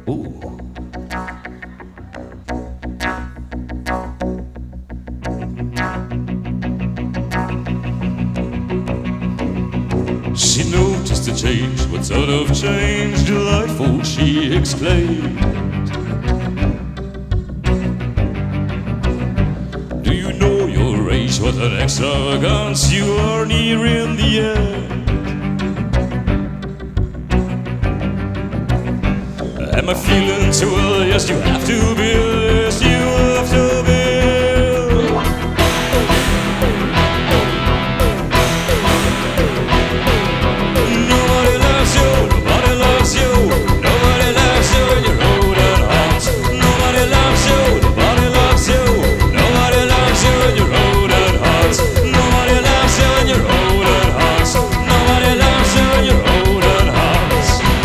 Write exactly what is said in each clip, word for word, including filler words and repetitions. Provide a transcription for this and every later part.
Ooh. She noticed a change. What sort of change? Delightful, she exclaimed. Do you know your age? What an extravagance. You are nearing the end. Am I feeling too well? Yes, you have to be. Yes, you have to be. Nobody loves you, nobody loves you, nobody loves you in your own heart. Nobody loves you, nobody loves you, nobody loves you in your own heart. Nobody loves you in your own heart. Nobody loves you in your own heart.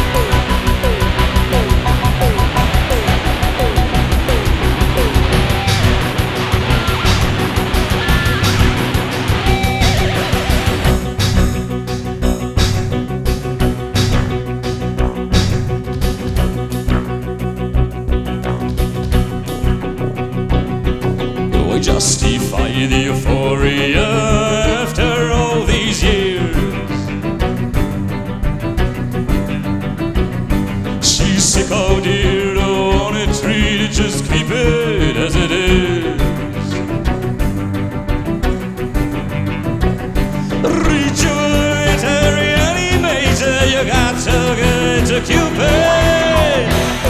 I justify the euphoria after all these years. She's sick of dear, don't want it treated, just keep it as it is. Rejuvenate, reanimate, you got to get to Cupid.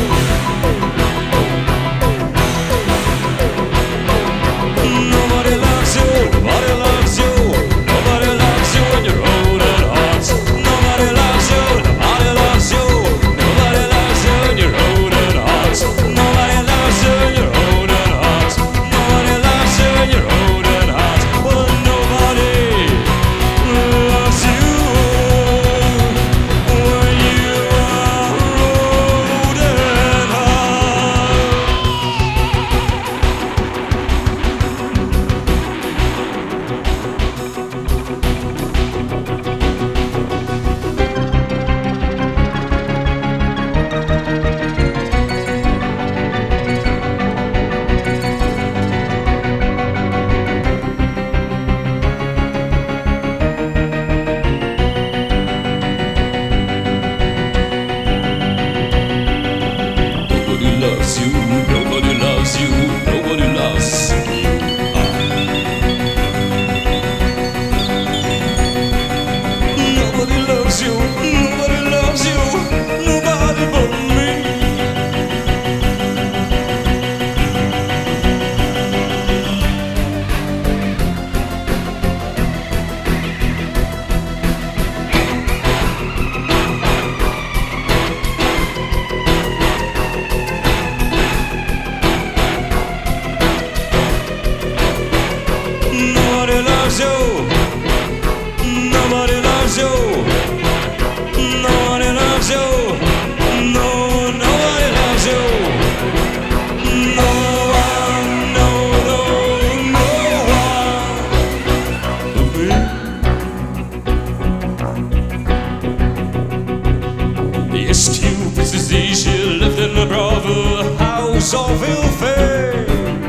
Nobody loves you, nobody loves you, nobody loves you in your own heart. Nobody loves you, nobody loves you, nobody loves you in your own heart. Nobody loves you in your own heart. Nobody loves you in your own heart. Well, nobody loves you when you are old and hard. Nobody loves you, nobody loves you, nobody loves you. Nobody loves you, nobody loves you, nobody but me. Nobody loves you. Nobody loves you. Nobody loves you. No, nobody loves you. No one, no, no, no one. The stupid disease she lived in a brothel, house of ill fame.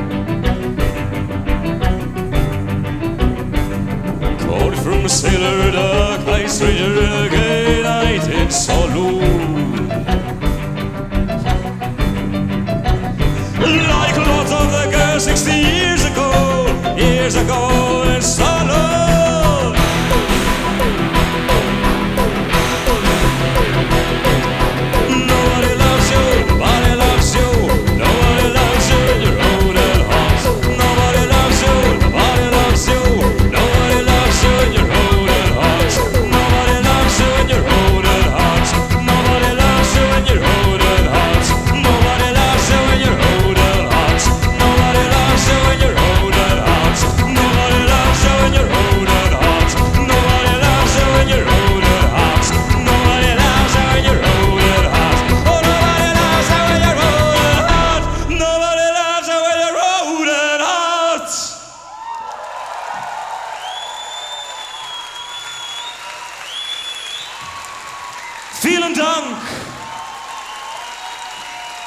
From a sailor, dark light stranger, a gay night in saloon. Like lots of the girls sixty years ago, years ago in saloon. Nobody loves you, nobody loves you, nobody loves you in your own heart. Nobody loves you, nobody loves you, nobody loves you in your own heart. Nobody loves you in your own heart. Nobody loves you in your own heart. Nobody loves you in your own heart. Nobody loves you in your own heart. Nobody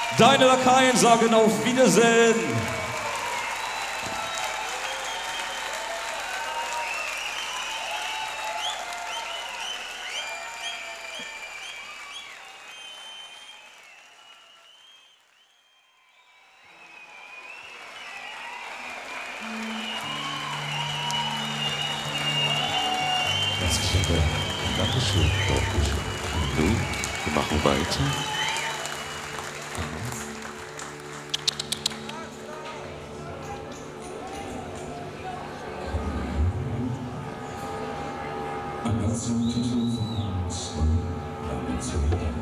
Deine Lakaien sagen auf Wiedersehen. Herzlichen Dank. Dankeschön. Dankeschön. Nun, wir machen weiter. Ein Titel von uns von Planet